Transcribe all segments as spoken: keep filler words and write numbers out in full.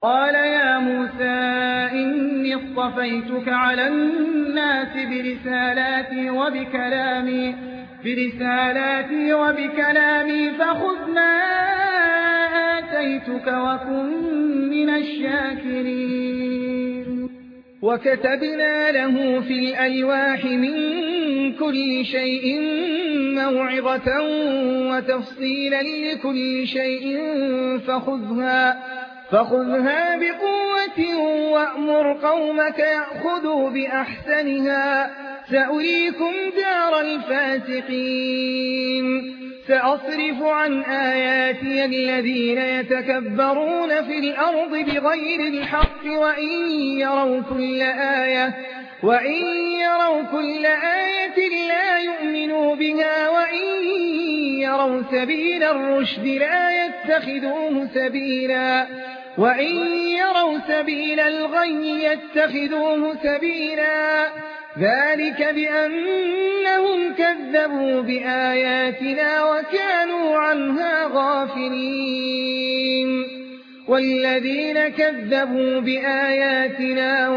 قال يا موسى إني اصطفيتك على الناس برسالاتي وبكلامي, برسالاتي وبكلامي فخذ ما آتيتك وكن من الشاكرين. وكتبنا له في الألواح من كل شيء موعظة وتفصيلا لكل شيء فخذها, فخذها بقوة وأمر قومك يأخذوا بأحسنها سأريكم دار الفاسقين. سأصرف عن آياتي الذين يتكبرون في الأرض بغير الحق وإن يروا كل آية, وإن يروا كل آية لا يؤمنوا بها وإن يروا سبيل الرشد لا يتخذوه سبيلا, وإن يروا سبيل الغي يتخذوه سبيلا. ذلك بأنهم كذبوا بآياتنا وكانوا عنها غافلين. والذين كذبوا بآياتنا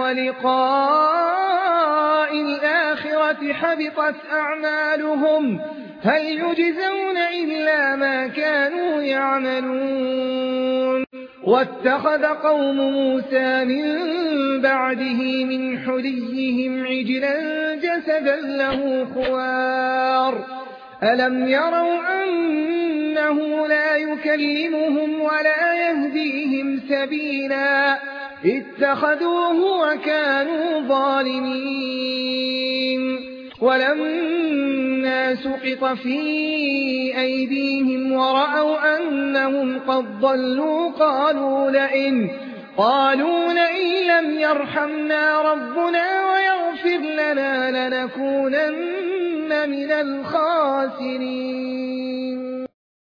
ولقاء الآخرة حبطت أعمالهم هل يجزون إلا ما كانوا يعملون. واتخذ قوم موسى من بعده من حليهم عجلا جسدا له خوار ألم يروا أنه لا يكلمهم ولا يهديهم سبيلا اتخذوه وكانوا ظالمين. ولما سقط في أيديهم ورأوا أنهم قد ضلوا قالوا لئن, قالوا لئن لم يرحمنا ربنا ويغفر لنا لنكونن من الخاسرين.